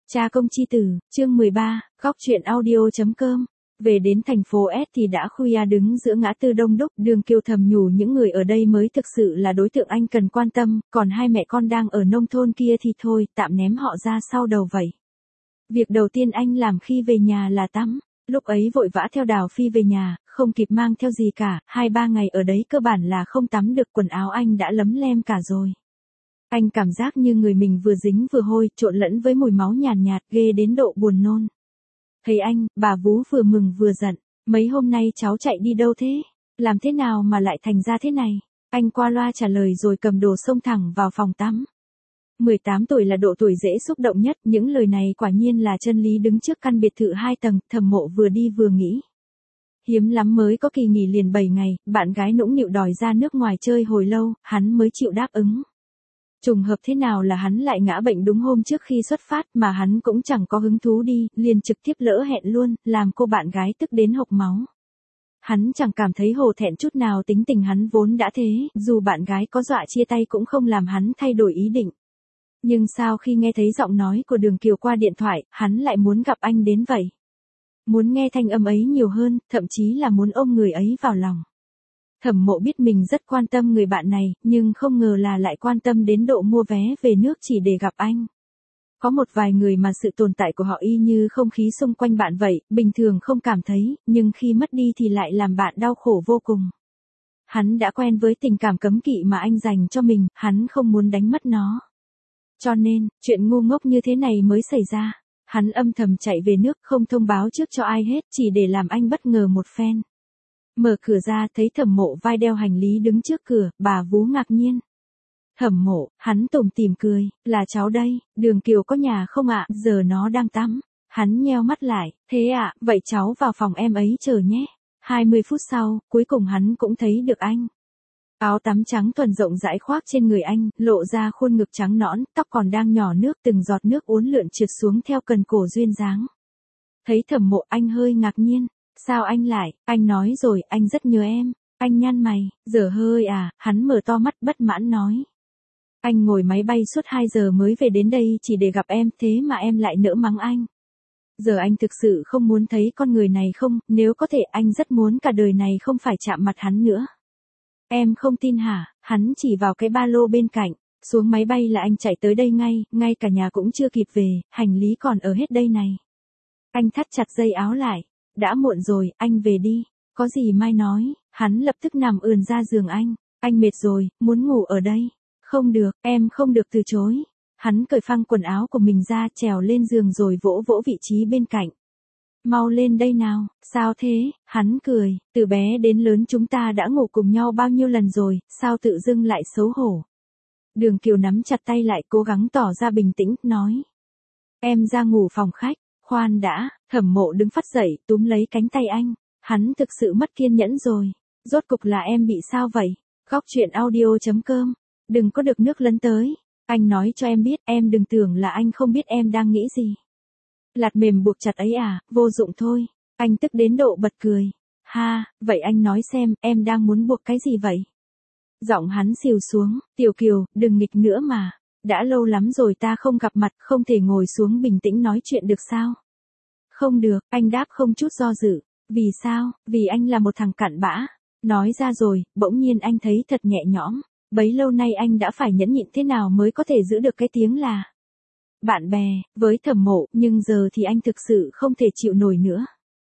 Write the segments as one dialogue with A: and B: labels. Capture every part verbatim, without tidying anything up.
A: Cha công chi tử, chương mười ba, góc truyện audio.com. Về đến thành phố S thì đã khuya, đứng giữa ngã tư đông đúc, Đường Kiều thầm nhủ những người ở đây mới thực sự là đối tượng anh cần quan tâm, còn hai mẹ con đang ở nông thôn kia thì thôi, tạm ném họ ra sau đầu vậy. Việc đầu tiên anh làm khi về nhà là tắm. Lúc ấy vội vã theo Đào Phi về nhà, không kịp mang theo gì cả, hai ba ngày ở đấy cơ bản là không tắm được, quần áo anh đã lấm lem cả rồi. Anh cảm giác như người mình vừa dính vừa hôi, trộn lẫn với mùi máu nhàn nhạt, nhạt, ghê đến độ buồn nôn. Thấy anh, bà Vú vừa mừng vừa giận. Mấy hôm nay cháu chạy đi đâu thế? Làm thế nào mà lại thành ra thế này? Anh qua loa trả lời rồi cầm đồ xông thẳng vào phòng tắm. mười tám tuổi là độ tuổi dễ xúc động nhất, những lời này quả nhiên là chân lý đứng trước căn biệt thự hai tầng, Thẩm Mộ vừa đi vừa nghĩ. Hiếm lắm mới có kỳ nghỉ liền bảy ngày, bạn gái nũng nịu đòi ra nước ngoài chơi hồi lâu, hắn mới chịu đáp ứng. Trùng hợp thế nào là hắn lại ngã bệnh đúng hôm trước khi xuất phát, mà hắn cũng chẳng có hứng thú đi, liền trực tiếp lỡ hẹn luôn, làm cô bạn gái tức đến hộc máu. Hắn chẳng cảm thấy hổ thẹn chút nào, tính tình hắn vốn đã thế, dù bạn gái có dọa chia tay cũng không làm hắn thay đổi ý định. Nhưng sao khi nghe thấy giọng nói của Đường Kiều qua điện thoại, hắn lại muốn gặp anh đến vậy? Muốn nghe thanh âm ấy nhiều hơn, thậm chí là muốn ôm người ấy vào lòng. Thẩm Mộ biết mình rất quan tâm người bạn này, nhưng không ngờ là lại quan tâm đến độ mua vé về nước chỉ để gặp anh. Có một vài người mà sự tồn tại của họ y như không khí xung quanh bạn vậy, bình thường không cảm thấy, nhưng khi mất đi thì lại làm bạn đau khổ vô cùng. Hắn đã quen với tình cảm cấm kỵ mà anh dành cho mình, hắn không muốn đánh mất nó. Cho nên, chuyện ngu ngốc như thế này mới xảy ra. Hắn âm thầm chạy về nước, không thông báo trước cho ai hết, chỉ để làm anh bất ngờ một phen. Mở cửa ra thấy Thẩm Mộ vai đeo hành lý đứng trước cửa, bà Vú ngạc nhiên. Thẩm Mộ, hắn tủm tỉm cười, là cháu đây, Đường Kiều có nhà không ạ, giờ nó đang tắm. Hắn nheo mắt lại, thế ạ, vậy cháu vào phòng em ấy chờ nhé. hai mươi phút sau, cuối cùng hắn cũng thấy được anh. Áo tắm trắng thuần rộng rãi khoác trên người anh, lộ ra khuôn ngực trắng nõn, tóc còn đang nhỏ nước, từng giọt nước uốn lượn trượt xuống theo cần cổ duyên dáng. Thấy Thẩm Mộ anh hơi ngạc nhiên. Sao anh lại, anh nói rồi, anh rất nhớ em. Anh nhăn mày, dở hơi à, hắn mở to mắt bất mãn nói. Anh ngồi máy bay suốt hai giờ mới về đến đây chỉ để gặp em, thế mà em lại nỡ mắng anh. Giờ anh thực sự không muốn thấy con người này không, nếu có thể anh rất muốn cả đời này không phải chạm mặt hắn nữa. Em không tin hả, hắn chỉ vào cái ba lô bên cạnh, xuống máy bay là anh chạy tới đây ngay, ngay cả nhà cũng chưa kịp về, hành lý còn ở hết đây này. Anh thắt chặt dây áo lại. Đã muộn rồi, anh về đi. Có gì mai nói, hắn lập tức nằm ườn ra giường anh. Anh mệt rồi, muốn ngủ ở đây. Không được, em không được từ chối. Hắn cởi phăng quần áo của mình ra, trèo lên giường rồi vỗ vỗ vị trí bên cạnh. Mau lên đây nào, sao thế, hắn cười, từ bé đến lớn chúng ta đã ngủ cùng nhau bao nhiêu lần rồi, sao tự dưng lại xấu hổ. Đường Kiều nắm chặt tay lại, cố gắng tỏ ra bình tĩnh, nói. Em ra ngủ phòng khách. Khoan đã, Thẩm Mộ đứng phắt dậy, túm lấy cánh tay anh. Hắn thực sự mất kiên nhẫn rồi. Rốt cục là em bị sao vậy? Góc truyện audio.com. Đừng có được nước lấn tới. Anh nói cho em biết, em đừng tưởng là anh không biết em đang nghĩ gì. Lạt mềm buộc chặt ấy à, vô dụng thôi. Anh tức đến độ bật cười. Ha, vậy anh nói xem, em đang muốn buộc cái gì vậy? Giọng hắn xìu xuống, Tiểu Kiều, đừng nghịch nữa mà. Đã lâu lắm rồi ta không gặp mặt, không thể ngồi xuống bình tĩnh nói chuyện được sao? Không được, anh đáp không chút do dự. Vì sao? Vì anh là một thằng cặn bã. Nói ra rồi, bỗng nhiên anh thấy thật nhẹ nhõm. Bấy lâu nay anh đã phải nhẫn nhịn thế nào mới có thể giữ được cái tiếng là bạn bè, với Thẩm Mộ, nhưng giờ thì anh thực sự không thể chịu nổi nữa.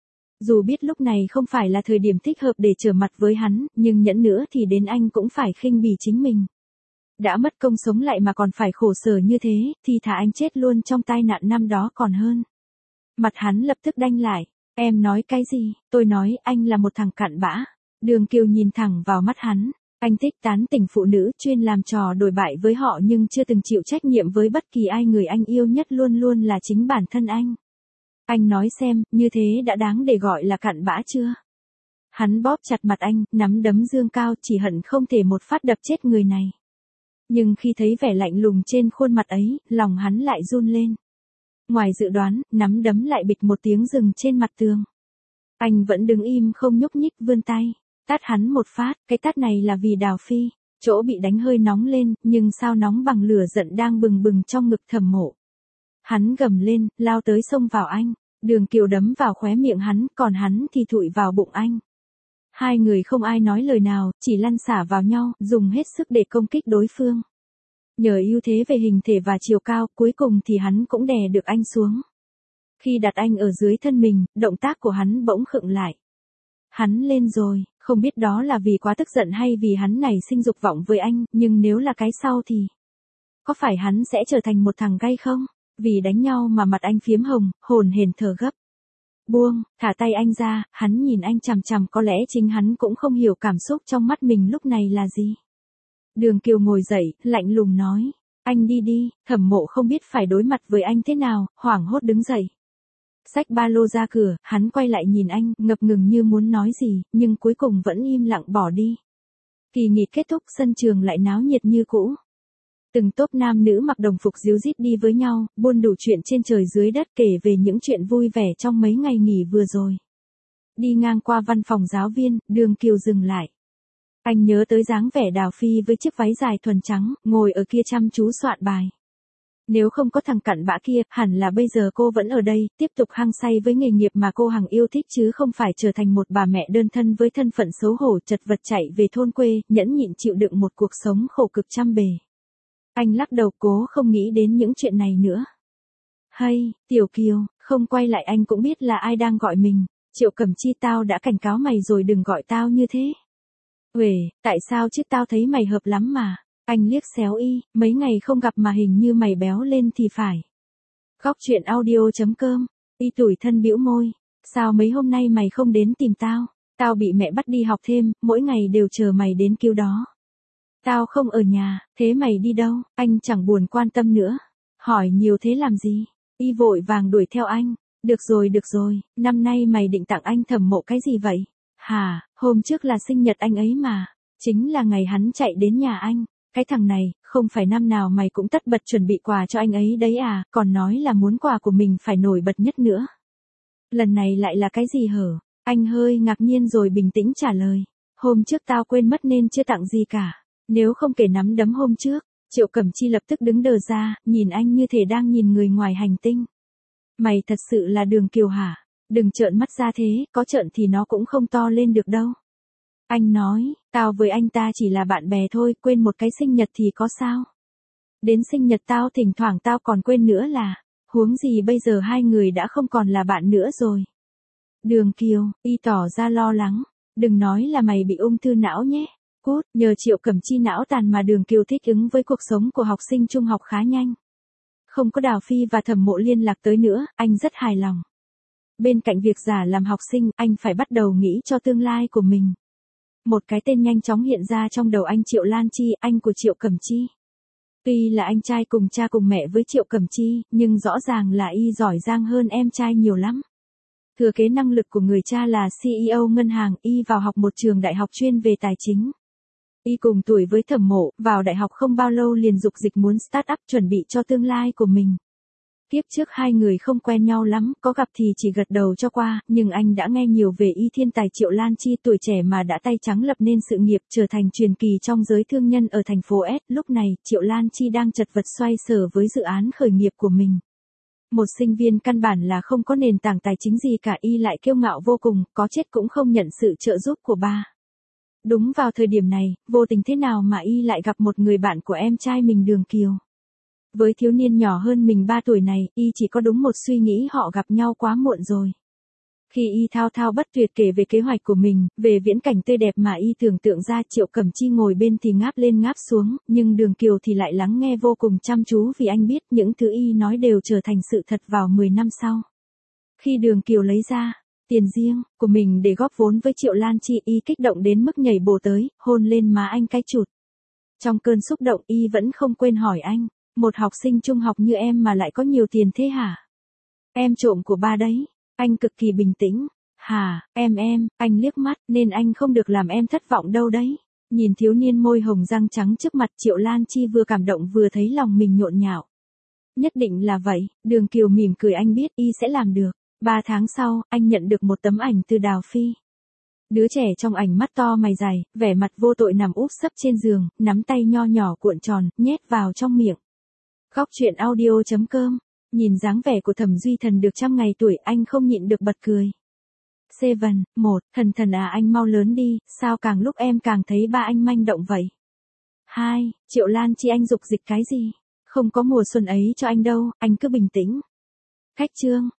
A: Dù biết lúc này không phải là thời điểm thích hợp để trở mặt với hắn, nhưng nhẫn nữa thì đến anh cũng phải khinh bỉ chính mình. Đã mất công sống lại mà còn phải khổ sở như thế, thì thà anh chết luôn trong tai nạn năm đó còn hơn. Mặt hắn lập tức đanh lại. Em nói cái gì? Tôi nói anh là một thằng cặn bã. Đường Kiều nhìn thẳng vào mắt hắn. Anh thích tán tỉnh phụ nữ, chuyên làm trò đổi bại với họ nhưng chưa từng chịu trách nhiệm với bất kỳ ai. Người anh yêu nhất luôn luôn là chính bản thân anh. Anh nói xem, như thế đã đáng để gọi là cặn bã chưa? Hắn bóp chặt mặt anh, nắm đấm giương cao, chỉ hận không thể một phát đập chết người này. Nhưng khi thấy vẻ lạnh lùng trên khuôn mặt ấy, lòng hắn lại run lên. Ngoài dự đoán, nắm đấm lại bịch một tiếng dừng trên mặt tường. Anh vẫn đứng im không nhúc nhích, vươn tay. Tát hắn một phát, cái tát này là vì Đào Phi. Chỗ bị đánh hơi nóng lên, nhưng sao nóng bằng lửa giận đang bừng bừng trong ngực Thẩm Mộ. Hắn gầm lên, lao tới xông vào anh. Đường Kiều đấm vào khóe miệng hắn, còn hắn thì thụi vào bụng anh. Hai người không ai nói lời nào, chỉ lăn xả vào nhau, dùng hết sức để công kích đối phương. Nhờ ưu thế về hình thể và chiều cao, cuối cùng thì hắn cũng đè được anh xuống. Khi đặt anh ở dưới thân mình, động tác của hắn bỗng khựng lại. Hắn lên rồi, không biết đó là vì quá tức giận hay vì hắn nảy sinh dục vọng với anh, nhưng nếu là cái sau thì... Có phải hắn sẽ trở thành một thằng gay không? Vì đánh nhau mà mặt anh phiếm hồng, hồn hển thở gấp. Buông, thả tay anh ra, hắn nhìn anh chằm chằm, có lẽ chính hắn cũng không hiểu cảm xúc trong mắt mình lúc này là gì. Đường Kiều ngồi dậy, lạnh lùng nói. Anh đi đi, Thẩm Mộ không biết phải đối mặt với anh thế nào, hoảng hốt đứng dậy. Xách ba lô ra cửa, hắn quay lại nhìn anh, ngập ngừng như muốn nói gì, nhưng cuối cùng vẫn im lặng bỏ đi. Kỳ nghỉ kết thúc, sân trường lại náo nhiệt như cũ. Từng tốp nam nữ mặc đồng phục díu dít đi với nhau, buôn đủ chuyện trên trời dưới đất, kể về những chuyện vui vẻ trong mấy ngày nghỉ vừa rồi. Đi ngang qua văn phòng giáo viên, Đường Kiều dừng lại. Anh nhớ tới dáng vẻ Đào Phi với chiếc váy dài thuần trắng, ngồi ở kia chăm chú soạn bài. Nếu không có thằng cặn bã kia, hẳn là bây giờ cô vẫn ở đây, tiếp tục hăng say với nghề nghiệp mà cô hằng yêu thích, chứ không phải trở thành một bà mẹ đơn thân với thân phận xấu hổ chật vật chạy về thôn quê, nhẫn nhịn chịu đựng một cuộc sống khổ cực trăm bề. Anh lắc đầu, cố không nghĩ đến những chuyện này nữa. Hay, Tiểu Kiều, không quay lại anh cũng biết là ai đang gọi mình. Triệu Cẩm Chi, tao đã cảnh cáo mày rồi, đừng gọi tao như thế. Uể, tại sao chứ, tao thấy mày hợp lắm mà. Anh liếc xéo y, mấy ngày không gặp mà hình như mày béo lên thì phải. Góc truyện audio chấm com, y tủi thân bĩu môi. Sao mấy hôm nay mày không đến tìm tao? Tao bị mẹ bắt đi học thêm, mỗi ngày đều chờ mày đến cứu đó. Tao không ở nhà, thế mày đi đâu? Anh chẳng buồn quan tâm nữa. Hỏi nhiều thế làm gì? Y vội vàng đuổi theo anh. Được rồi được rồi, năm nay mày định tặng anh Thẩm Mộ cái gì vậy? Hả, hôm trước là sinh nhật anh ấy mà. Chính là ngày hắn chạy đến nhà anh. Cái thằng này, không phải năm nào mày cũng tất bật chuẩn bị quà cho anh ấy đấy à, còn nói là muốn quà của mình phải nổi bật nhất nữa. Lần này lại là cái gì hở? Anh hơi ngạc nhiên rồi bình tĩnh trả lời. Hôm trước tao quên mất nên chưa tặng gì cả. Nếu không kể nắm đấm hôm trước, Triệu Cẩm Chi lập tức đứng đờ ra, nhìn anh như thể đang nhìn người ngoài hành tinh. Mày thật sự là Đường Kiều hả? Đừng trợn mắt ra thế, có trợn thì nó cũng không to lên được đâu. Anh nói, tao với anh ta chỉ là bạn bè thôi, quên một cái sinh nhật thì có sao? Đến sinh nhật tao thỉnh thoảng tao còn quên nữa là, huống gì bây giờ hai người đã không còn là bạn nữa rồi. Đường Kiều, y tỏ ra lo lắng, đừng nói là mày bị ung thư não nhé. Cút, nhờ Triệu Cẩm Chi não tàn mà Đường Kiều thích ứng với cuộc sống của học sinh trung học khá nhanh. Không có Đào Phi và Thẩm Mộ liên lạc tới nữa, anh rất hài lòng. Bên cạnh việc giả làm học sinh, anh phải bắt đầu nghĩ cho tương lai của mình. Một cái tên nhanh chóng hiện ra trong đầu anh: Triệu Lan Chi, anh của Triệu Cẩm Chi. Tuy là anh trai cùng cha cùng mẹ với Triệu Cẩm Chi, nhưng rõ ràng là y giỏi giang hơn em trai nhiều lắm. Thừa kế năng lực của người cha là xê e ô ngân hàng, y vào học một trường đại học chuyên về tài chính. Y cùng tuổi với Thẩm Mộ, vào đại học không bao lâu liền dục dịch muốn start up, chuẩn bị cho tương lai của mình. Kiếp trước hai người không quen nhau lắm, có gặp thì chỉ gật đầu cho qua, nhưng anh đã nghe nhiều về y thiên tài Triệu Lan Chi, tuổi trẻ mà đã tay trắng lập nên sự nghiệp, trở thành truyền kỳ trong giới thương nhân ở thành phố S. Lúc này, Triệu Lan Chi đang chật vật xoay sở với dự án khởi nghiệp của mình. Một sinh viên căn bản là không có nền tảng tài chính gì cả, y lại kiêu ngạo vô cùng, có chết cũng không nhận sự trợ giúp của ba. Đúng vào thời điểm này, vô tình thế nào mà y lại gặp một người bạn của em trai mình, Đường Kiều. Với thiếu niên nhỏ hơn mình ba tuổi này, y chỉ có đúng một suy nghĩ: họ gặp nhau quá muộn rồi. Khi y thao thao bất tuyệt kể về kế hoạch của mình, về viễn cảnh tươi đẹp mà y tưởng tượng ra, Triệu Cẩm Chi ngồi bên thì ngáp lên ngáp xuống, nhưng Đường Kiều thì lại lắng nghe vô cùng chăm chú, vì anh biết những thứ y nói đều trở thành sự thật vào mười năm sau. Khi Đường Kiều lấy ra tiền riêng của mình để góp vốn với Triệu Lan Chi, y kích động đến mức nhảy bổ tới, hôn lên má anh cái chụt. Trong cơn xúc động, y vẫn không quên hỏi anh: một học sinh trung học như em mà lại có nhiều tiền thế hả? Em trộm của ba đấy. Anh cực kỳ bình tĩnh. Hả, em em, anh liếc mắt, nên anh không được làm em thất vọng đâu đấy. Nhìn thiếu niên môi hồng răng trắng trước mặt, Triệu Lan Chi vừa cảm động vừa thấy lòng mình nhộn nhạo. Nhất định là vậy, Đường Kiều mỉm cười, anh biết y sẽ làm được. Ba tháng sau, anh nhận được một tấm ảnh từ Đào Phi. Đứa trẻ trong ảnh mắt to mày dày, vẻ mặt vô tội nằm úp sấp trên giường, nắm tay nho nhỏ cuộn tròn, nhét vào trong miệng. Góc truyện audio chấm com Nhìn dáng vẻ của Thẩm Duy Thần được trăm ngày tuổi, anh không nhịn được bật cười. Seven, một, Thần Thần à, anh mau lớn đi, sao càng lúc em càng thấy ba anh manh động vậy? Hai, Triệu Lan Chi, anh dục dịch cái gì? Không có mùa xuân ấy cho anh đâu, anh cứ bình tĩnh. Cách chương